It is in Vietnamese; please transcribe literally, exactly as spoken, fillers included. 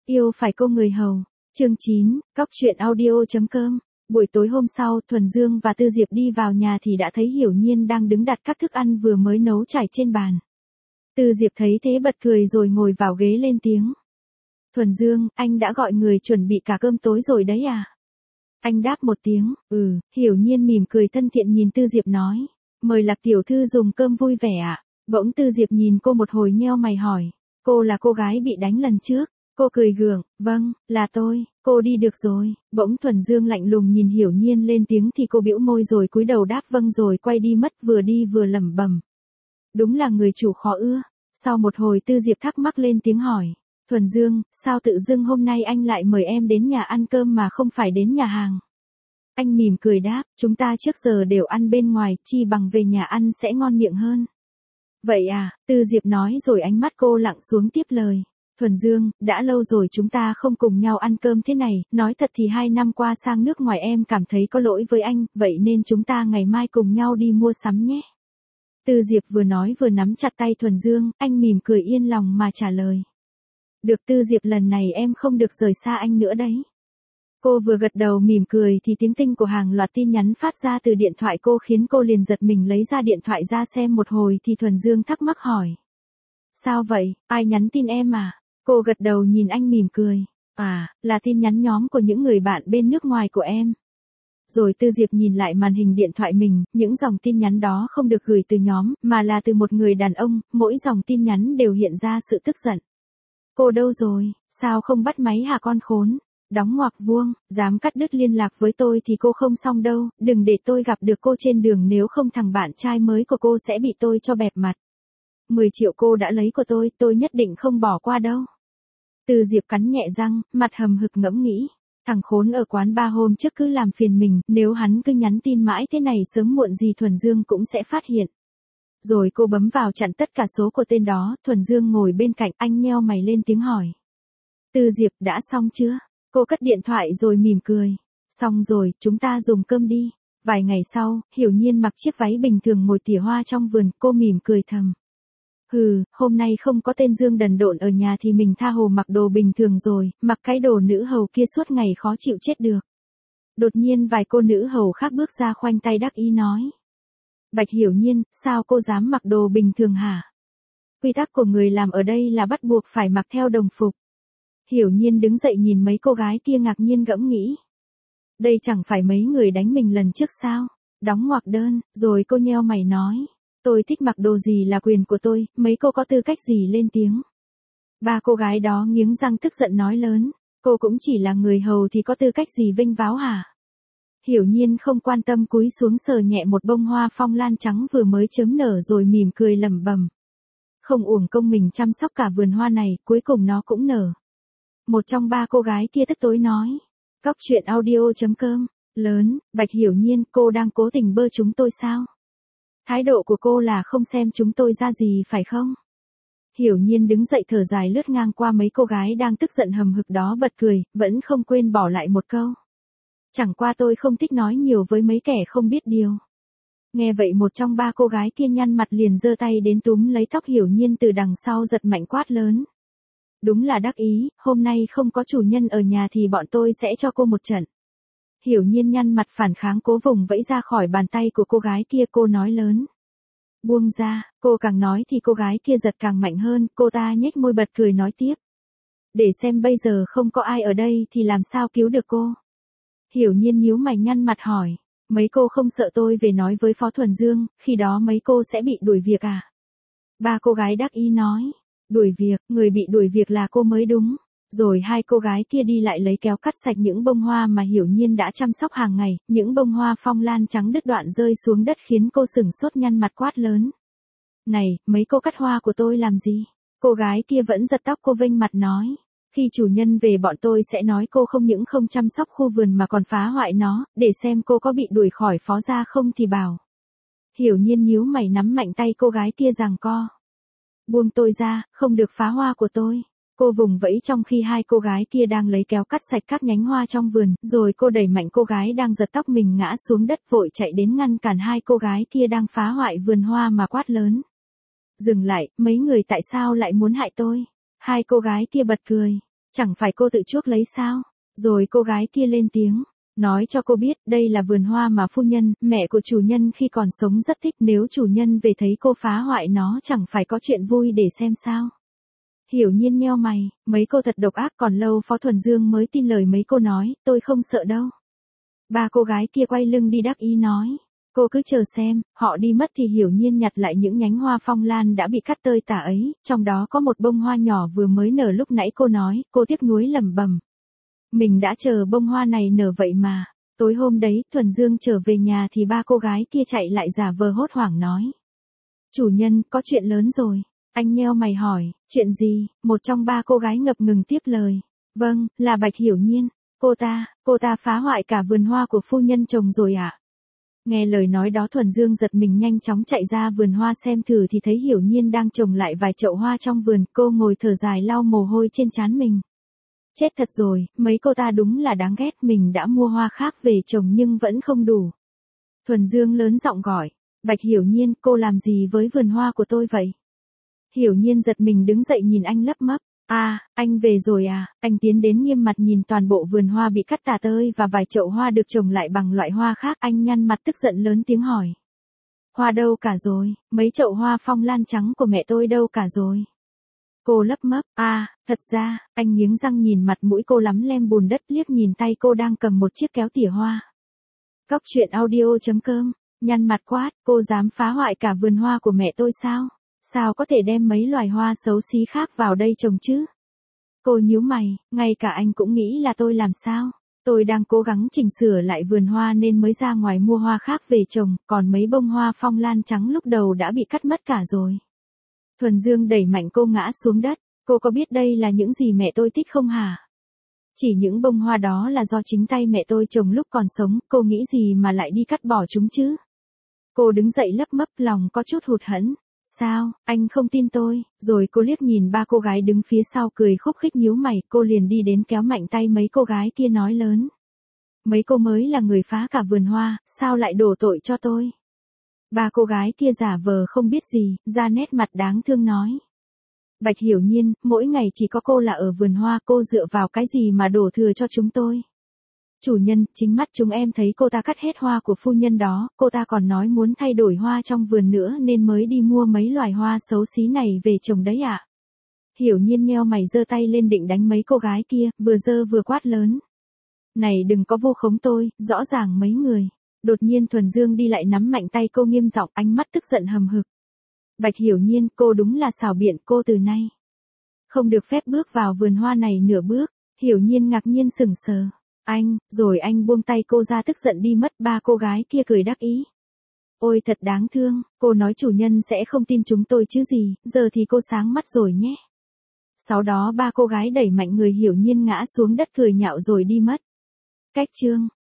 Yêu phải cô người hầu. Chương chín, cóc truyện audio.com. Buổi tối hôm sau, Thuần Dương và Tư Diệp đi vào nhà thì đã thấy Hiểu Nhiên đang đứng đặt các thức ăn vừa mới nấu trải trên bàn. Tư Diệp thấy thế bật cười rồi ngồi vào ghế lên tiếng. Thuần Dương, anh đã gọi người chuẩn bị cả cơm tối rồi đấy à? Anh đáp một tiếng, ừ. Hiểu Nhiên mỉm cười thân thiện nhìn Tư Diệp nói. Mời Lạc tiểu thư dùng cơm vui vẻ ạ. À? Bỗng Tư Diệp nhìn cô một hồi nheo mày hỏi. Cô là cô gái bị đánh lần trước. Cô cười gượng, vâng, là tôi, cô đi được rồi. Bỗng Thuần Dương lạnh lùng nhìn Hiểu Nhiên lên tiếng thì cô bĩu môi rồi cúi đầu đáp vâng rồi quay đi mất, vừa đi vừa lẩm bẩm. Đúng là người chủ khó ưa. Sau một hồi Tư Diệp thắc mắc lên tiếng hỏi. Thuần Dương, sao tự dưng hôm nay anh lại mời em đến nhà ăn cơm mà không phải đến nhà hàng? Anh mỉm cười đáp, chúng ta trước giờ đều ăn bên ngoài, chi bằng về nhà ăn sẽ ngon miệng hơn. Vậy à, Tư Diệp nói rồi ánh mắt cô lặng xuống tiếp lời. Thuần Dương, đã lâu rồi chúng ta không cùng nhau ăn cơm thế này, nói thật thì hai năm qua sang nước ngoài em cảm thấy có lỗi với anh, vậy nên chúng ta ngày mai cùng nhau đi mua sắm nhé. Tư Diệp vừa nói vừa nắm chặt tay Thuần Dương, anh mỉm cười yên lòng mà trả lời. Được Tư Diệp, lần này em không được rời xa anh nữa đấy. Cô vừa gật đầu mỉm cười thì tiếng tinh của hàng loạt tin nhắn phát ra từ điện thoại cô khiến cô liền giật mình lấy ra điện thoại ra xem một hồi thì Thuần Dương thắc mắc hỏi. Sao vậy, ai nhắn tin em à? Cô gật đầu nhìn anh mỉm cười. À, là tin nhắn nhóm của những người bạn bên nước ngoài của em. Rồi Tư Diệp nhìn lại màn hình điện thoại mình, những dòng tin nhắn đó không được gửi từ nhóm, mà là từ một người đàn ông, mỗi dòng tin nhắn đều hiện ra sự tức giận. Cô đâu rồi, sao không bắt máy hả con khốn? Đóng ngoặc vuông, dám cắt đứt liên lạc với tôi thì cô không xong đâu, đừng để tôi gặp được cô trên đường, nếu không thằng bạn trai mới của cô sẽ bị tôi cho bẹp mặt. mười triệu cô đã lấy của tôi, tôi nhất định không bỏ qua đâu. Tư Diệp cắn nhẹ răng, mặt hầm hực ngẫm nghĩ. Thằng khốn ở quán ba hôm trước cứ làm phiền mình, nếu hắn cứ nhắn tin mãi thế này sớm muộn gì Thuần Dương cũng sẽ phát hiện. Rồi cô bấm vào chặn tất cả số của tên đó, Thuần Dương ngồi bên cạnh, anh nheo mày lên tiếng hỏi. Tư Diệp, đã xong chưa? Cô cất điện thoại rồi mỉm cười. Xong rồi, chúng ta dùng cơm đi. Vài ngày sau, Hiểu Nhiên mặc chiếc váy bình thường ngồi tỉa hoa trong vườn, cô mỉm cười thầm. Hừ, hôm nay không có tên Dương đần độn ở nhà thì mình tha hồ mặc đồ bình thường rồi, mặc cái đồ nữ hầu kia suốt ngày khó chịu chết được. Đột nhiên vài cô nữ hầu khác bước ra khoanh tay đắc ý nói. Bạch Hiểu Nhiên, sao cô dám mặc đồ bình thường hả? Quy tắc của người làm ở đây là bắt buộc phải mặc theo đồng phục. Hiểu Nhiên đứng dậy nhìn mấy cô gái kia ngạc nhiên ngẫm nghĩ. Đây chẳng phải mấy người đánh mình lần trước sao? Đóng ngoặc đơn, rồi cô nheo mày nói. Tôi thích mặc đồ gì là quyền của tôi, mấy cô có tư cách gì lên tiếng? Ba cô gái đó nghiến răng tức giận nói lớn. Cô cũng chỉ là người hầu thì có tư cách gì vênh váo hả? Hiểu Nhiên không quan tâm cúi xuống sờ nhẹ một bông hoa phong lan trắng vừa mới chớm nở rồi mỉm cười lẩm bẩm. Không uổng công mình chăm sóc cả vườn hoa này, cuối cùng nó cũng nở. Một trong ba cô gái kia tức tối nói. Cóc truyện audio.com. Lớn, Bạch Hiểu Nhiên, cô đang cố tình bơ chúng tôi sao? Thái độ của cô là không xem chúng tôi ra gì phải không? Hiểu Nhiên đứng dậy thở dài lướt ngang qua mấy cô gái đang tức giận hầm hực đó bật cười, vẫn không quên bỏ lại một câu. Chẳng qua tôi không thích nói nhiều với mấy kẻ không biết điều. Nghe vậy một trong ba cô gái kia nhăn mặt liền giơ tay đến túm lấy tóc Hiểu Nhiên từ đằng sau giật mạnh quát lớn. Đúng là đắc ý, hôm nay không có chủ nhân ở nhà thì bọn tôi sẽ cho cô một trận. Hiểu Nhiên nhăn mặt phản kháng cố vùng vẫy ra khỏi bàn tay của cô gái kia, cô nói lớn. Buông ra, cô càng nói thì cô gái kia giật càng mạnh hơn, cô ta nhếch môi bật cười nói tiếp. Để xem bây giờ không có ai ở đây thì làm sao cứu được cô. Hiểu Nhiên nhíu mày nhăn mặt hỏi. Mấy cô không sợ tôi về nói với Phó Thuần Dương, khi đó mấy cô sẽ bị đuổi việc à? Ba cô gái đắc ý nói. Đuổi việc, người bị đuổi việc là cô mới đúng. Rồi hai cô gái kia đi lại lấy kéo cắt sạch những bông hoa mà Hiểu Nhiên đã chăm sóc hàng ngày, những bông hoa phong lan trắng đứt đoạn rơi xuống đất khiến cô sửng sốt nhăn mặt quát lớn. Này, mấy cô cắt hoa của tôi làm gì? Cô gái kia vẫn giật tóc cô vênh mặt nói. Khi chủ nhân về bọn tôi sẽ nói cô không những không chăm sóc khu vườn mà còn phá hoại nó, để xem cô có bị đuổi khỏi phó gia không thì bảo. Hiểu Nhiên nhíu mày nắm mạnh tay cô gái kia giằng co. Buông tôi ra, không được phá hoa của tôi. Cô vùng vẫy trong khi hai cô gái kia đang lấy kéo cắt sạch các nhánh hoa trong vườn, rồi cô đẩy mạnh cô gái đang giật tóc mình ngã xuống đất vội chạy đến ngăn cản hai cô gái kia đang phá hoại vườn hoa mà quát lớn. Dừng lại, mấy người tại sao lại muốn hại tôi? Hai cô gái kia bật cười. Chẳng phải cô tự chuốc lấy sao? Rồi cô gái kia lên tiếng, nói cho cô biết đây là vườn hoa mà phu nhân, mẹ của chủ nhân khi còn sống rất thích, nếu chủ nhân về thấy cô phá hoại nó chẳng phải có chuyện vui để xem sao. Hiểu Nhiên nheo mày, mấy cô thật độc ác, còn lâu Phó Thuần Dương mới tin lời mấy cô nói, tôi không sợ đâu. Ba cô gái kia quay lưng đi đắc ý nói, cô cứ chờ xem, họ đi mất thì Hiểu Nhiên nhặt lại những nhánh hoa phong lan đã bị cắt tơi tả ấy, trong đó có một bông hoa nhỏ vừa mới nở lúc nãy cô nói, cô tiếc nuối lẩm bẩm. Mình đã chờ bông hoa này nở vậy mà. Tối hôm đấy, Thuần Dương trở về nhà thì ba cô gái kia chạy lại giả vờ hốt hoảng nói. Chủ nhân, có chuyện lớn rồi. Anh nheo mày hỏi, chuyện gì? Một trong ba cô gái ngập ngừng tiếp lời. Vâng, là Bạch Hiểu Nhiên. Cô ta, cô ta phá hoại cả vườn hoa của phu nhân trồng rồi ạ. À? Nghe lời nói đó Thuần Dương giật mình nhanh chóng chạy ra vườn hoa xem thử thì thấy Hiểu Nhiên đang trồng lại vài chậu hoa trong vườn, cô ngồi thở dài lau mồ hôi trên trán mình. Chết thật rồi, mấy cô ta đúng là đáng ghét, mình đã mua hoa khác về trồng nhưng vẫn không đủ. Thuần Dương lớn giọng gọi, Bạch Hiểu Nhiên, cô làm gì với vườn hoa của tôi vậy? Hiểu Nhiên giật mình đứng dậy nhìn anh lấp mấp, à, anh về rồi à, anh tiến đến nghiêm mặt nhìn toàn bộ vườn hoa bị cắt tả tơi và vài chậu hoa được trồng lại bằng loại hoa khác, anh nhăn mặt tức giận lớn tiếng hỏi. Hoa đâu cả rồi, mấy chậu hoa phong lan trắng của mẹ tôi đâu cả rồi? Cô lấp mấp, à, thật ra, anh nghiến răng nhìn mặt mũi cô lắm lem bùn đất, liếc nhìn tay cô đang cầm một chiếc kéo tỉa hoa. Cóc truyện audio chấm com, nhăn mặt quát, cô dám phá hoại cả vườn hoa của mẹ tôi sao? Sao có thể đem mấy loài hoa xấu xí khác vào đây trồng chứ? Cô nhíu mày, ngay cả anh cũng nghĩ là tôi làm sao? Tôi đang cố gắng chỉnh sửa lại vườn hoa nên mới ra ngoài mua hoa khác về trồng, còn mấy bông hoa phong lan trắng lúc đầu đã bị cắt mất cả rồi. Thuần Dương đẩy mạnh cô ngã xuống đất, cô có biết đây là những gì mẹ tôi thích không hả? Chỉ những bông hoa đó là do chính tay mẹ tôi trồng lúc còn sống, cô nghĩ gì mà lại đi cắt bỏ chúng chứ? Cô đứng dậy lấp mấp, lòng có chút hụt hẫng. Sao, anh không tin tôi? Rồi cô liếc nhìn ba cô gái đứng phía sau cười khúc khích nhíu mày, cô liền đi đến kéo mạnh tay mấy cô gái kia nói lớn. Mấy cô mới là người phá cả vườn hoa, sao lại đổ tội cho tôi? Ba cô gái kia giả vờ không biết gì, ra nét mặt đáng thương nói. Bạch Hiểu Nhiên, mỗi ngày chỉ có cô là ở vườn hoa, cô dựa vào cái gì mà đổ thừa cho chúng tôi? Chủ nhân, chính mắt chúng em thấy cô ta cắt hết hoa của phu nhân đó, cô ta còn nói muốn thay đổi hoa trong vườn nữa nên mới đi mua mấy loài hoa xấu xí này về trồng đấy ạ. À? Hiểu Nhiên nheo mày giơ tay lên định đánh mấy cô gái kia, vừa giơ vừa quát lớn. Này đừng có vu khống tôi, rõ ràng mấy người. Đột nhiên Thuần Dương đi lại nắm mạnh tay cô nghiêm giọng, ánh mắt tức giận hầm hực. Bạch Hiểu Nhiên, cô đúng là xảo biện, cô từ nay không được phép bước vào vườn hoa này nửa bước. Hiểu Nhiên ngạc nhiên sững sờ. Anh, rồi anh buông tay cô ra tức giận đi mất. Ba cô gái kia cười đắc ý. Ôi thật đáng thương, cô nói chủ nhân sẽ không tin chúng tôi chứ gì, giờ thì cô sáng mắt rồi nhé. Sau đó ba cô gái đẩy mạnh người Hiểu Nhiên ngã xuống đất cười nhạo rồi đi mất. Cách chương